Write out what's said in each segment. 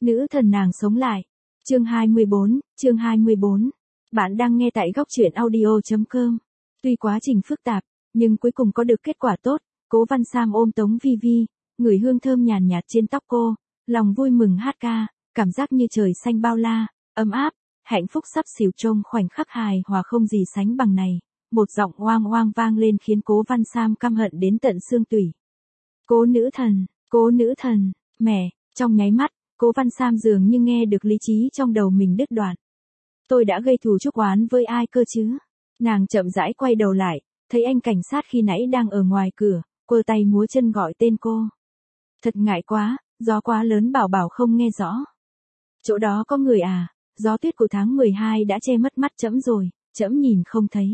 Nữ thần nàng sống lại. Chương 24. Bạn đang nghe tại góc truyện audio.com. Tuy quá trình phức tạp, nhưng cuối cùng có được kết quả tốt. Cố Văn Sam ôm Tống Vi Vi, ngửi hương thơm nhàn nhạt trên tóc cô, lòng vui mừng hát ca, cảm giác như trời xanh bao la, ấm áp, hạnh phúc sắp xỉu trong khoảnh khắc hài hòa không gì sánh bằng này. Một giọng oang oang vang lên khiến Cố Văn Sam căm hận đến tận xương tủy. Cố nữ thần, mẹ, trong nháy mắt, Cố Văn Sam dường như nghe được lý trí trong đầu mình đứt đoạn. Tôi đã gây thù chuốc oán với ai cơ chứ? Nàng chậm rãi quay đầu lại, thấy anh cảnh sát khi nãy đang ở ngoài cửa, quơ tay múa chân gọi tên cô. Thật ngại quá, gió quá lớn bảo không nghe rõ. Chỗ đó có người à? Gió tuyết của tháng 12 đã che mất mắt trẫm rồi, trẫm nhìn không thấy.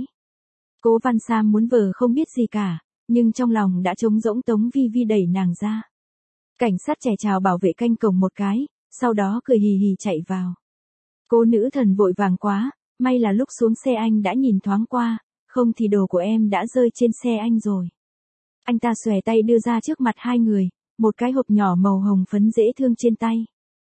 Cố Văn Sam muốn vờ không biết gì cả, nhưng trong lòng đã trống rỗng. Tống Vi Vi đẩy nàng ra. Cảnh sát trẻ chào bảo vệ canh cổng một cái, sau đó cười hì hì chạy vào. Cô nữ thần vội vàng quá, may là lúc xuống xe anh đã nhìn thoáng qua, không thì đồ của em đã rơi trên xe anh rồi. Anh ta xòe tay đưa ra trước mặt hai người, một cái hộp nhỏ màu hồng phấn dễ thương trên tay.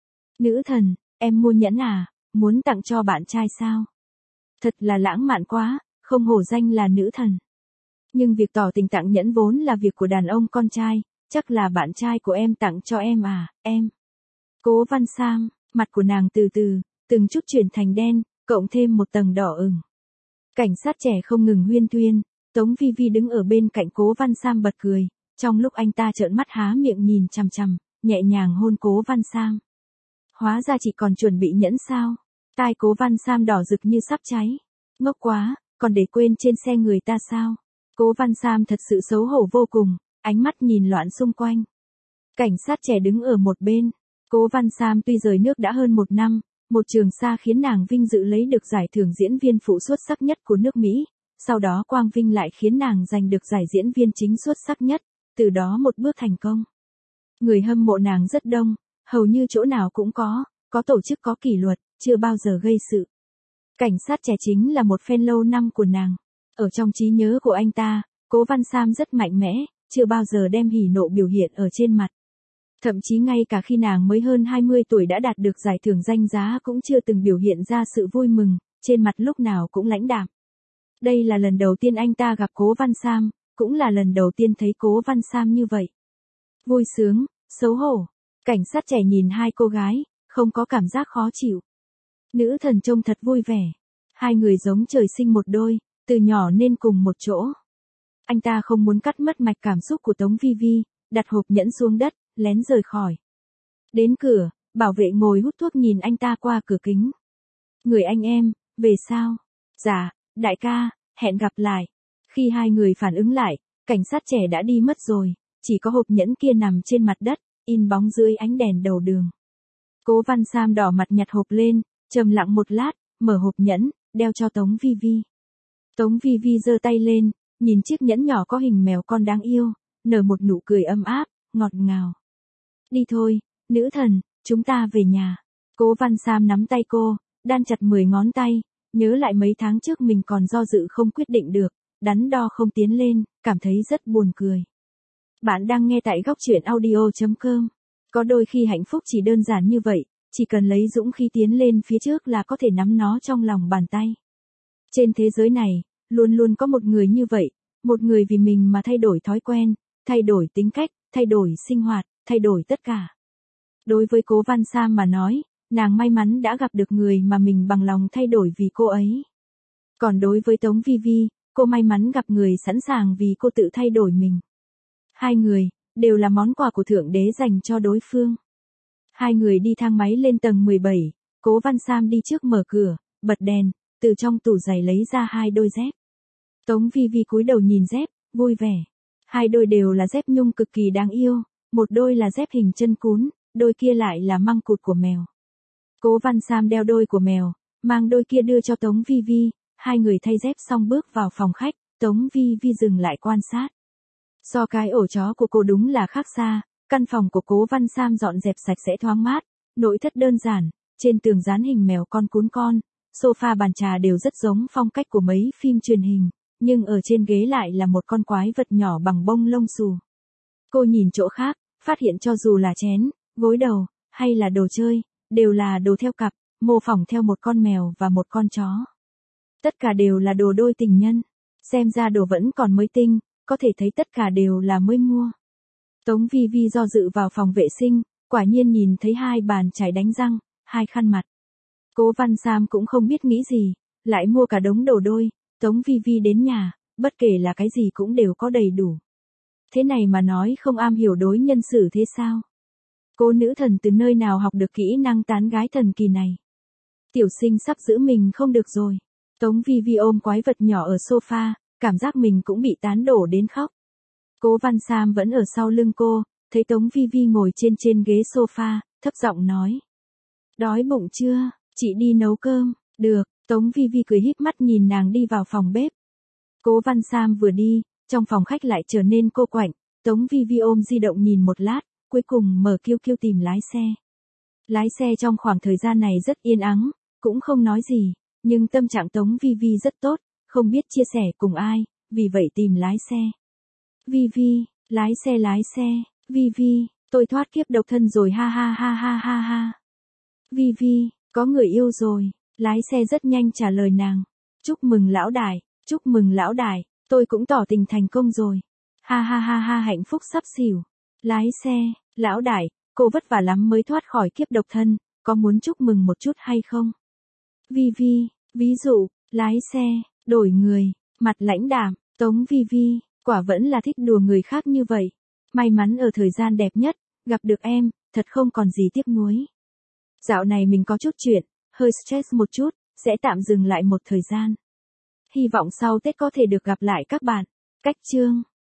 Nữ thần, em mua nhẫn à, muốn tặng cho bạn trai sao? Thật là lãng mạn quá, không hổ danh là nữ thần. Nhưng việc tỏ tình tặng nhẫn vốn là việc của đàn ông con trai, chắc là bạn trai của em tặng cho em à, em. Cố Văn Sam, mặt của nàng từ từ, từng chút chuyển thành đen, cộng thêm một tầng đỏ ửng. Cảnh sát trẻ không ngừng huyên thuyên, Tống Vi Vi đứng ở bên cạnh Cố Văn Sam bật cười, trong lúc anh ta trợn mắt há miệng nhìn chằm chằm, nhẹ nhàng hôn Cố Văn Sam. Hóa ra chị còn chuẩn bị nhẫn sao? Tai Cố Văn Sam đỏ rực như sắp cháy. Ngốc quá, còn để quên trên xe người ta sao? Cố Văn Sam thật sự xấu hổ vô cùng, ánh mắt nhìn loạn xung quanh. Cảnh sát trẻ đứng ở một bên. Cố Văn Sam tuy rời nước đã hơn một năm, một trường sa khiến nàng vinh dự lấy được giải thưởng diễn viên phụ xuất sắc nhất của nước Mỹ, sau đó quang vinh lại khiến nàng giành được giải diễn viên chính xuất sắc nhất, từ đó một bước thành công. Người hâm mộ nàng rất đông, hầu như chỗ nào cũng có tổ chức có kỷ luật, chưa bao giờ gây sự. Cảnh sát trẻ chính là một fan lâu năm của nàng. Ở trong trí nhớ của anh ta, Cố Văn Sam rất mạnh mẽ, chưa bao giờ đem hỉ nộ biểu hiện ở trên mặt. Thậm chí ngay cả khi nàng mới hơn 20 tuổi đã đạt được giải thưởng danh giá cũng chưa từng biểu hiện ra sự vui mừng, trên mặt lúc nào cũng lãnh đạm. Đây là lần đầu tiên anh ta gặp Cố Văn Sam, cũng là lần đầu tiên thấy Cố Văn Sam như vậy. Vui sướng, xấu hổ. Cảnh sát trẻ nhìn hai cô gái, không có cảm giác khó chịu. Nữ thần trông thật vui vẻ. Hai người giống trời sinh một đôi, từ nhỏ nên cùng một chỗ. Anh ta không muốn cắt mất mạch cảm xúc của Tống Vi Vi, đặt hộp nhẫn xuống đất, lén rời khỏi. Đến cửa, bảo vệ ngồi hút thuốc nhìn anh ta qua cửa kính. Người anh em, về sao? Dạ, đại ca, hẹn gặp lại. Khi hai người phản ứng lại, cảnh sát trẻ đã đi mất rồi, chỉ có hộp nhẫn kia nằm trên mặt đất, in bóng dưới ánh đèn đầu đường. Cố Văn Sam đỏ mặt nhặt hộp lên, trầm lặng một lát, mở hộp nhẫn, đeo cho Tống Vi Vi. Tống Vi Vi giơ tay lên, nhìn chiếc nhẫn nhỏ có hình mèo con đáng yêu, nở một nụ cười ấm áp, ngọt ngào. Đi thôi, nữ thần, chúng ta về nhà. Cố Văn Sam nắm tay cô, đan chặt 10 ngón tay, nhớ lại mấy tháng trước mình còn do dự không quyết định được, đắn đo không tiến lên, cảm thấy rất buồn cười. Bạn đang nghe tại góc truyện audio.com. Có đôi khi hạnh phúc chỉ đơn giản như vậy, chỉ cần lấy dũng khí tiến lên phía trước là có thể nắm nó trong lòng bàn tay. Trên thế giới này, luôn luôn có một người như vậy, một người vì mình mà thay đổi thói quen, thay đổi tính cách, thay đổi sinh hoạt, thay đổi tất cả. Đối với Cố Văn Sam mà nói, nàng may mắn đã gặp được người mà mình bằng lòng thay đổi vì cô ấy. Còn đối với Tống Vi Vi, cô may mắn gặp người sẵn sàng vì cô tự thay đổi mình. Hai người, đều là món quà của Thượng Đế dành cho đối phương. Hai người đi thang máy lên tầng 17, Cố Văn Sam đi trước mở cửa, bật đèn, từ trong tủ giày lấy ra hai đôi dép. Tống Vi Vi cúi đầu nhìn dép, vui vẻ. Hai đôi đều là dép nhung cực kỳ đáng yêu, một đôi là dép hình chân cún, đôi kia lại là măng cụt của mèo. Cố Văn Sam đeo đôi của mèo, mang đôi kia đưa cho Tống Vi Vi, hai người thay dép xong bước vào phòng khách, Tống Vi Vi dừng lại quan sát. So cái ổ chó của cô đúng là khác xa, căn phòng của Cố Văn Sam dọn dẹp sạch sẽ thoáng mát, nội thất đơn giản, trên tường dán hình mèo con cún con, sofa bàn trà đều rất giống phong cách của mấy phim truyền hình, nhưng ở trên ghế lại là một con quái vật nhỏ bằng bông lông xù. Cô nhìn chỗ khác, phát hiện cho dù là chén, gối đầu, hay là đồ chơi, đều là đồ theo cặp, mô phỏng theo một con mèo và một con chó. Tất cả đều là đồ đôi tình nhân. Xem ra đồ vẫn còn mới tinh, có thể thấy tất cả đều là mới mua. Tống Vi Vi do dự vào phòng vệ sinh, quả nhiên nhìn thấy 2 bàn chải đánh răng, 2 khăn mặt. Cố Văn Sam cũng không biết nghĩ gì, lại mua cả đống đồ đôi. Tống Vi Vi đến nhà, bất kể là cái gì cũng đều có đầy đủ. Thế này mà nói không am hiểu đối nhân xử thế sao? Cô nữ thần từ nơi nào học được kỹ năng tán gái thần kỳ này? Tiểu Sinh sắp giữ mình không được rồi. Tống Vi Vi ôm quái vật nhỏ ở sofa, cảm giác mình cũng bị tán đổ đến khóc. Cố Văn Sam vẫn ở sau lưng cô, thấy Tống Vi Vi ngồi trên ghế sofa, thấp giọng nói. Đói bụng chưa, chị đi nấu cơm, được, Tống Vi Vi cười híp mắt nhìn nàng đi vào phòng bếp. Cố Văn Sam vừa đi, trong phòng khách lại trở nên cô quạnh, Tống Vi Vi ôm di động nhìn một lát, cuối cùng mở QQ tìm lái xe. Lái xe trong khoảng thời gian này rất yên ắng, cũng không nói gì, nhưng tâm trạng Tống Vi Vi rất tốt, không biết chia sẻ cùng ai, vì vậy tìm lái xe. Vi Vi, lái xe, Vi Vi, tôi thoát kiếp độc thân rồi ha ha ha ha ha ha. Vi Vi, có người yêu rồi, lái xe rất nhanh trả lời nàng. Chúc mừng lão đại, tôi cũng tỏ tình thành công rồi. Ha ha ha ha hạnh phúc sắp xỉu. Lái xe, lão đại, cô vất vả lắm mới thoát khỏi kiếp độc thân, có muốn chúc mừng một chút hay không? Vi Vi, ví dụ, lái xe, đổi người, mặt lãnh đạm, Tống Vi Vi, quả vẫn là thích đùa người khác như vậy. May mắn ở thời gian đẹp nhất, gặp được em, thật không còn gì tiếc nuối. Dạo này mình có chút chuyện, hơi stress một chút, sẽ tạm dừng lại một thời gian. Hy vọng sau Tết có thể được gặp lại các bạn. Cách chương